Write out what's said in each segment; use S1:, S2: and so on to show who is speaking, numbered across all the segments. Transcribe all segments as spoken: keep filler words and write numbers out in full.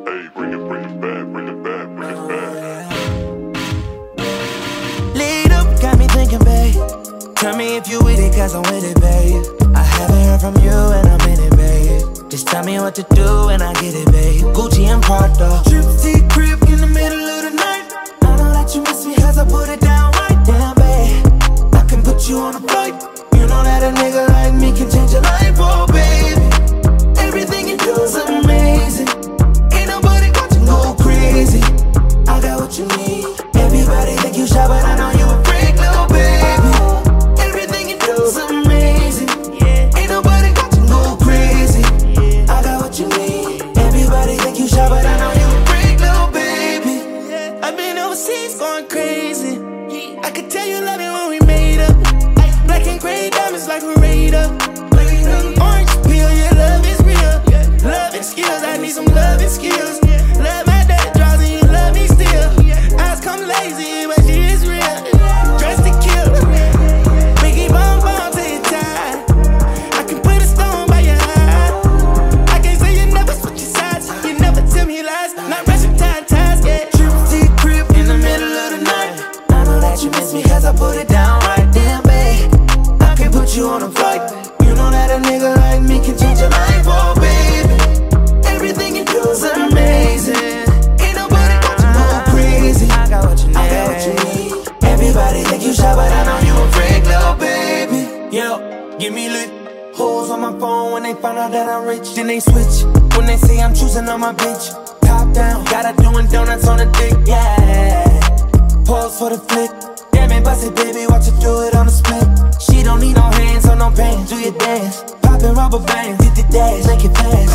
S1: Hey, bring it, bring it back, bring it back, bring it back.
S2: Lead up, got me thinking, babe. Tell me if you with it, cause I'm with it, babe. I haven't heard from you and I'm in it, babe. Just tell me what to do and I get it, babe. Gucci and Prada, trip to crib in the middle of the night. I know that you miss me as I put it down right down, babe. I can put you on a flight. You know that a nigga like me can change your life, oh baby. Everything you do is amazing. Ain't nobody got you go crazy. I got what you need. Everybody think you shy, but I know you a freak, little baby. Everything you do is amazing. Ain't nobody got you go crazy. I got what you need. Everybody think you shy, but I know you a freak, little baby. I've been overseas going crazy. I could tell you love it when we made up. Black and gray diamonds like a radar. Orange peel, your love is real. Love and skills, I need some love and skills. Love my dad draws and you love me still. Eyes come lazy, but she is real. Dressed to kill. Biggie bomb bomb till you die. I can put a stone by your eye. I can't say you never switch your sides. You never tell me lies. Not rushing time ties, yeah. Trip to your crib in the middle of the night. I know that you miss me cause I put it down right there, babe. I can put you on a flight. You know that a nigga like me can change your life, oh baby. Everything you do is amazing. Ain't nobody got you go crazy. I got what you need. I got what you need. Everybody think you shy, but I know you a freak, little baby. Yo, give me lit. Hoes on my phone when they find out that I'm rich. Then they switch when they say I'm choosing on my bitch. Top down, got her doing donuts on the dick, yeah. Pause for the flick. Damn it, bust it, baby, watch her do it on the split. She don't need no hands or no pants, do your dance. Poppin' rubber bands, hit the dash, make it fast.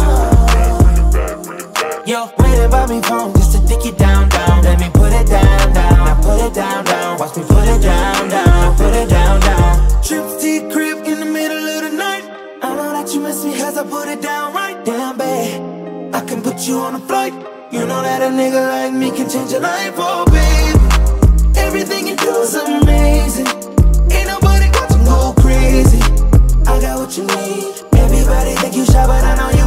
S2: Yo, waiting by me phone just to dick it down, down. Let me put it down, down. Now put it down, down. Watch me put it down, down. Now put it down, down. Trips to your crib in the middle of the night. I know that you miss me cause I put it down right down, babe. I can put you on a flight. You know that a nigga like me can change your life, oh baby. Everything you do is amazing. Ain't nobody got you go crazy. I got what you need. Everybody think you shy, but I know you